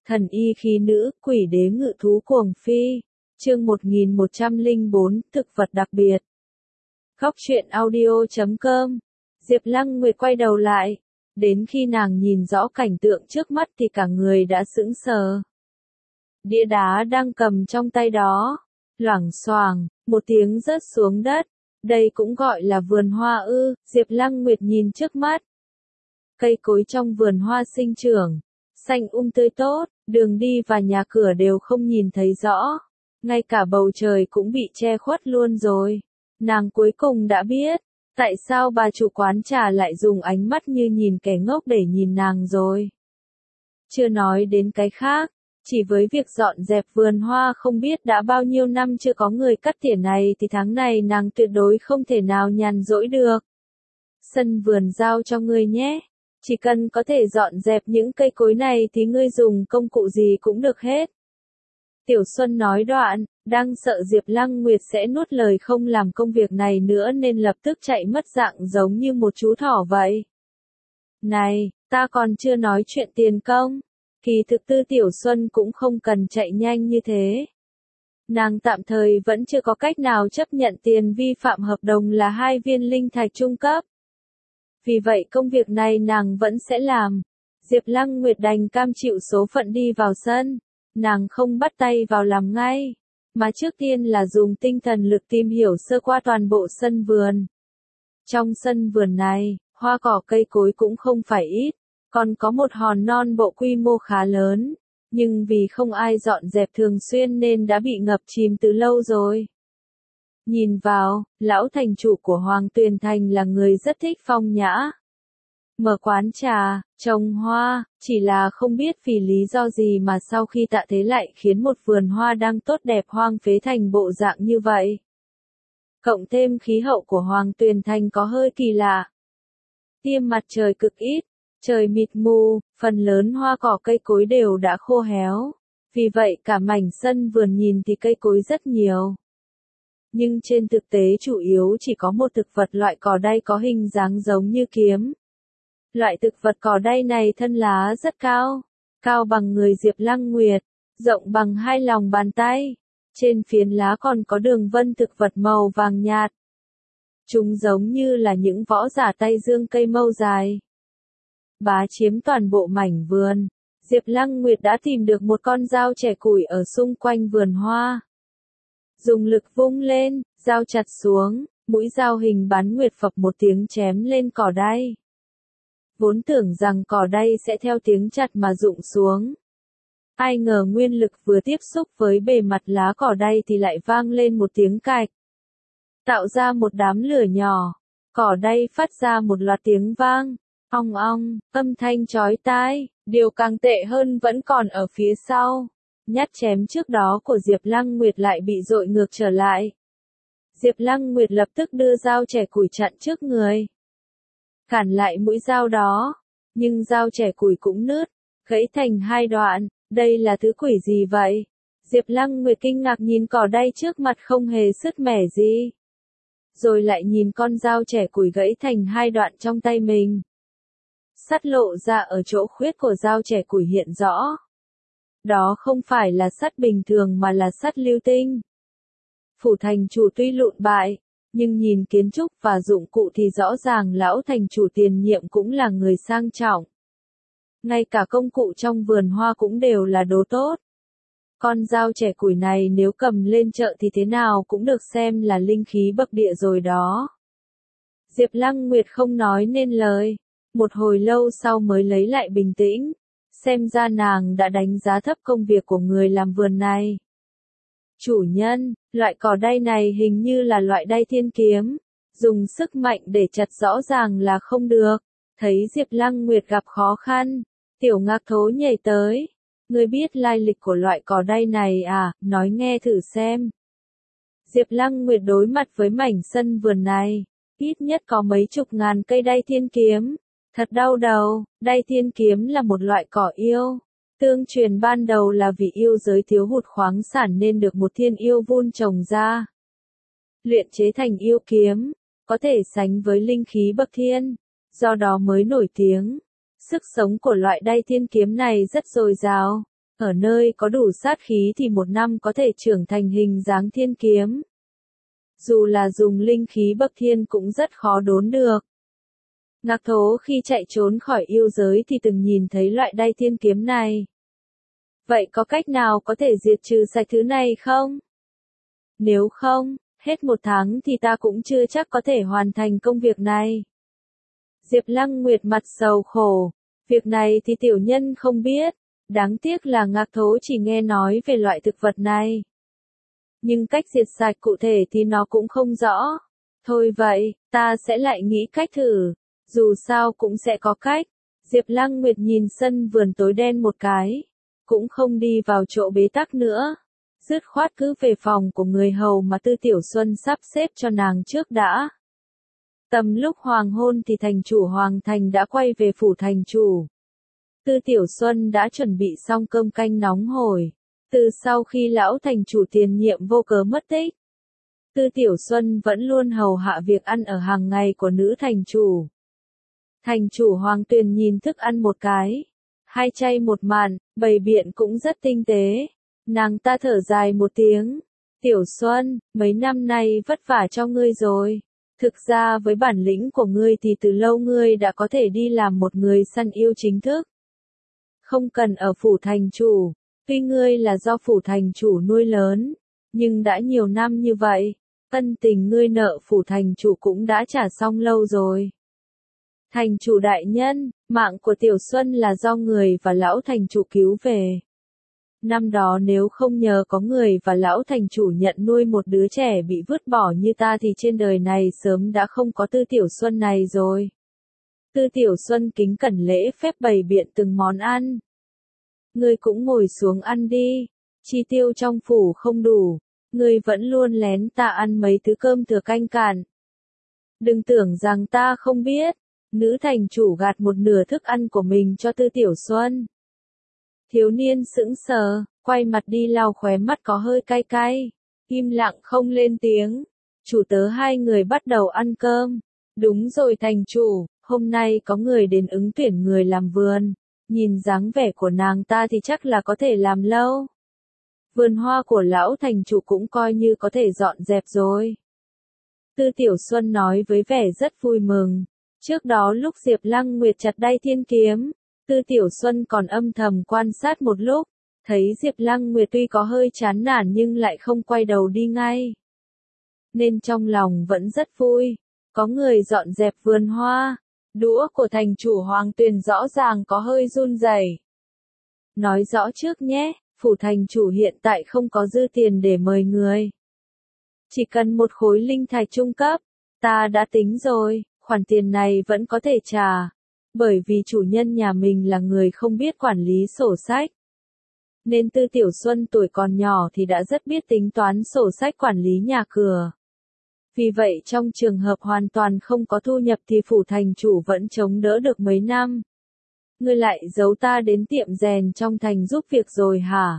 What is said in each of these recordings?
Thần y khí nữ, quỷ đế ngự thú cuồng phi. Chương 1104, thực vật đặc biệt. Góc truyện audio.com. Diệp Lăng Nguyệt quay đầu lại. Đến khi nàng nhìn rõ cảnh tượng trước mắt thì cả người đã sững sờ. Đĩa đá đang cầm trong tay đó. Loảng xoảng, một tiếng rớt xuống đất. Đây cũng gọi là vườn hoa ư? Diệp Lăng Nguyệt nhìn trước mắt. Cây cối trong vườn hoa sinh trưởng, xanh tươi tốt, đường đi và nhà cửa đều không nhìn thấy rõ. Ngay cả bầu trời cũng bị che khuất luôn rồi. Nàng cuối cùng đã biết, tại sao bà chủ quán trà lại dùng ánh mắt như nhìn kẻ ngốc để nhìn nàng rồi. Chưa nói đến cái khác, chỉ với việc dọn dẹp vườn hoa không biết đã bao nhiêu năm chưa có người cắt tỉa này thì tháng này nàng tuyệt đối không thể nào nhàn rỗi được. Sân vườn giao cho ngươi nhé. Chỉ cần có thể dọn dẹp những cây cối này thì ngươi dùng công cụ gì cũng được hết. Tiểu Xuân nói đoạn, đang sợ Diệp Lăng Nguyệt sẽ nuốt lời không làm công việc này nữa nên lập tức chạy mất dạng giống như một chú thỏ vậy. Này, ta còn chưa nói chuyện tiền công. Kỳ thực Tư Tiểu Xuân cũng không cần chạy nhanh như thế. Nàng tạm thời vẫn chưa có cách nào chấp nhận tiền vi phạm hợp đồng là 2 viên linh thạch trung cấp. Vì vậy công việc này nàng vẫn sẽ làm. Diệp Lăng Nguyệt đành cam chịu số phận đi vào sân. Nàng không bắt tay vào làm ngay, mà trước tiên là dùng tinh thần lực tìm hiểu sơ qua toàn bộ sân vườn. Trong sân vườn này, hoa cỏ cây cối cũng không phải ít, còn có một hòn non bộ quy mô khá lớn, nhưng vì không ai dọn dẹp thường xuyên nên đã bị ngập chìm từ lâu rồi. Nhìn vào, lão thành chủ của Hoàng Tuyền Thành là người rất thích phong nhã. Mở quán trà, trồng hoa, chỉ là không biết vì lý do gì mà sau khi tạ thế lại khiến một vườn hoa đang tốt đẹp hoang phế thành bộ dạng như vậy. Cộng thêm khí hậu của Hoàng Tuyền Thành có hơi kỳ lạ. Tia mặt trời cực ít, trời mịt mù, phần lớn hoa cỏ cây cối đều đã khô héo. Vì vậy cả mảnh sân vườn nhìn thì cây cối rất nhiều. Nhưng trên thực tế chủ yếu chỉ có một thực vật loại cỏ đay có hình dáng giống như kiếm. Loại thực vật cỏ đay này thân lá rất cao, cao bằng người Diệp Lăng Nguyệt, rộng bằng 2 lòng bàn tay. Trên phiến lá còn có đường vân thực vật màu vàng nhạt. Chúng giống như là những võ giả tay dương cây mâu dài. Bá chiếm toàn bộ mảnh vườn, Diệp Lăng Nguyệt đã tìm được một con dao chẻ củi ở xung quanh vườn hoa. Dùng lực vung lên, dao chặt xuống, mũi dao hình bán nguyệt phập một tiếng chém lên cỏ đay. Vốn tưởng rằng cỏ đay sẽ theo tiếng chặt mà rụng xuống. Ai ngờ nguyên lực vừa tiếp xúc với bề mặt lá cỏ đay thì lại vang lên một tiếng cạch. Tạo ra một đám lửa nhỏ, cỏ đay phát ra một loạt tiếng vang, ong ong, âm thanh chói tai. Điều càng tệ hơn vẫn còn ở phía sau. Nhát chém trước đó của Diệp Lăng Nguyệt lại bị dội ngược trở lại. Diệp Lăng Nguyệt lập tức đưa dao chẻ củi chặn trước người. Cản lại mũi dao đó, nhưng dao chẻ củi cũng nứt, gãy thành 2 đoạn. Đây là thứ quỷ gì vậy? Diệp Lăng Nguyệt kinh ngạc nhìn cỏ đay trước mặt không hề sứt mẻ gì. Rồi lại nhìn con dao chẻ củi gãy thành 2 đoạn trong tay mình. Sắt lộ ra ở chỗ khuyết của dao chẻ củi hiện rõ. Đó không phải là sắt bình thường mà là sắt lưu tinh. Phủ thành chủ tuy lụn bại, nhưng nhìn kiến trúc và dụng cụ thì rõ ràng lão thành chủ tiền nhiệm cũng là người sang trọng. Ngay cả công cụ trong vườn hoa cũng đều là đồ tốt. Con dao chẻ củi này nếu cầm lên chợ thì thế nào cũng được xem là linh khí bậc địa rồi đó. Diệp Lăng Nguyệt không nói nên lời. Một hồi lâu sau mới lấy lại bình tĩnh. Xem ra nàng đã đánh giá thấp công việc của người làm vườn này. Chủ nhân, loại cỏ đay này hình như là loại đay thiên kiếm. Dùng sức mạnh để chặt rõ ràng là không được. Thấy Diệp Lăng Nguyệt gặp khó khăn, Tiểu Ngạc Thố nhảy tới. Ngươi biết lai lịch của loại cỏ đay này à, nói nghe thử xem. Diệp Lăng Nguyệt đối mặt với mảnh sân vườn này. Ít nhất có mấy chục ngàn cây đay thiên kiếm. Thật đau đầu, đay thiên kiếm là một loại cỏ yêu. Tương truyền ban đầu là vì yêu giới thiếu hụt khoáng sản nên được một thiên yêu vun trồng ra. Luyện chế thành yêu kiếm, có thể sánh với linh khí bậc thiên, do đó mới nổi tiếng. Sức sống của loại đay thiên kiếm này rất dồi dào, Ở nơi có đủ sát khí thì một năm có thể trưởng thành hình dáng thiên kiếm. Dù là dùng linh khí bậc thiên cũng rất khó đốn được. Ngạc Thố khi chạy trốn khỏi yêu giới thì từng nhìn thấy loại đay thiên kiếm này. Vậy có cách nào có thể diệt trừ sạch thứ này không? Nếu không, hết một tháng thì ta cũng chưa chắc có thể hoàn thành công việc này. Diệp Lăng Nguyệt mặt sầu khổ. Việc này thì tiểu nhân không biết. Đáng tiếc là Ngạc Thố chỉ nghe nói về loại thực vật này. Nhưng cách diệt sạch cụ thể thì nó cũng không rõ. Thôi vậy, ta sẽ lại nghĩ cách thử. Dù sao cũng sẽ có cách. Diệp Lăng Nguyệt nhìn sân vườn tối đen một cái. Cũng không đi vào chỗ bế tắc nữa. Dứt khoát cứ về phòng của người hầu mà Tư Tiểu Xuân sắp xếp cho nàng trước đã. Tầm lúc hoàng hôn thì thành chủ Hoàng Thành đã quay về phủ thành chủ. Tư Tiểu Xuân đã chuẩn bị xong cơm canh nóng hổi. Từ sau khi lão thành chủ tiền nhiệm vô cớ mất tích, Tư Tiểu Xuân vẫn luôn hầu hạ việc ăn ở hàng ngày của nữ thành chủ. Thành chủ Hoàng Tuyền nhìn thức ăn một cái. Hai chay một mặn, bày biện cũng rất tinh tế. Nàng ta thở dài một tiếng. Tiểu Xuân, mấy năm nay vất vả cho ngươi rồi. Thực ra với bản lĩnh của ngươi thì từ lâu ngươi đã có thể đi làm một người săn yêu chính thức. Không cần ở phủ thành chủ. Tuy ngươi là do phủ thành chủ nuôi lớn, nhưng đã nhiều năm như vậy, ân tình ngươi nợ phủ thành chủ cũng đã trả xong lâu rồi. Thành chủ đại nhân, mạng của Tiểu Xuân là do người và lão thành chủ cứu về. Năm đó nếu không nhờ có người và lão thành chủ nhận nuôi một đứa trẻ bị vứt bỏ như ta thì trên đời này sớm đã không có Tư Tiểu Xuân này rồi. Tư Tiểu Xuân kính cẩn lễ phép bày biện từng món ăn. Ngươi cũng ngồi xuống ăn đi, chi tiêu trong phủ không đủ, ngươi vẫn luôn lén ta ăn mấy thứ cơm thừa canh cạn. Đừng tưởng rằng ta không biết, nữ thành chủ gạt một nửa thức ăn của mình cho Tư Tiểu Xuân. Thiếu niên sững sờ, quay mặt đi lau khóe mắt có hơi cay cay, im lặng không lên tiếng. Chủ tớ hai người bắt đầu ăn cơm. Đúng rồi thành chủ, hôm nay có người đến ứng tuyển người làm vườn. Nhìn dáng vẻ của nàng ta thì chắc là có thể làm lâu. Vườn hoa của lão thành chủ cũng coi như có thể dọn dẹp rồi. Tư Tiểu Xuân nói với vẻ rất vui mừng. Trước đó lúc Diệp Lăng Nguyệt chặt đay thiên kiếm, Tư Tiểu Xuân còn âm thầm quan sát một lúc, thấy Diệp Lăng Nguyệt tuy có hơi chán nản nhưng lại không quay đầu đi ngay. Nên trong lòng vẫn rất vui, có người dọn dẹp vườn hoa. Đũa của thành chủ Hoàng Tuyền rõ ràng có hơi run rẩy. Nói rõ trước nhé, phủ thành chủ hiện tại không có dư tiền để mời người. Chỉ cần một khối linh thạch trung cấp, ta đã tính rồi, khoản tiền này vẫn có thể trả. Bởi vì chủ nhân nhà mình là người không biết quản lý sổ sách. Nên Tư Tiểu Xuân tuổi còn nhỏ thì đã rất biết tính toán sổ sách quản lý nhà cửa. Vì vậy trong trường hợp hoàn toàn không có thu nhập thì phủ thành chủ vẫn chống đỡ được mấy năm. Ngươi lại giấu ta đến tiệm rèn trong thành giúp việc rồi hả?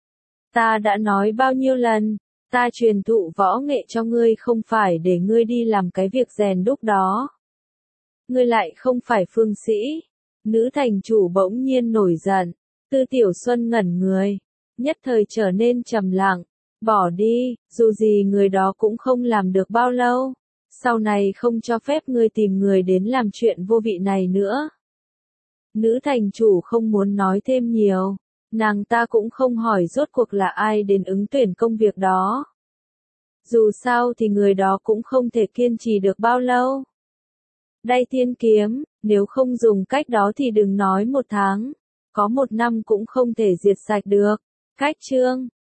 Ta đã nói bao nhiêu lần, ta truyền thụ võ nghệ cho ngươi không phải để ngươi đi làm cái việc rèn đúc đó. Ngươi lại không phải phương sĩ. Nữ thành chủ bỗng nhiên nổi giận. Tư Tiểu Xuân ngẩn người, nhất thời trở nên trầm lặng. Bỏ đi, dù gì người đó cũng không làm được bao lâu. Sau này không cho phép ngươi tìm người đến làm chuyện vô vị này nữa. Nữ thành chủ không muốn nói thêm nhiều. Nàng ta cũng không hỏi rốt cuộc là ai đến ứng tuyển công việc đó. Dù sao thì người đó cũng không thể kiên trì được bao lâu. Đay thiên kiếm, nếu không dùng cách đó thì đừng nói một tháng. Có một năm cũng không thể diệt sạch được. Cách chương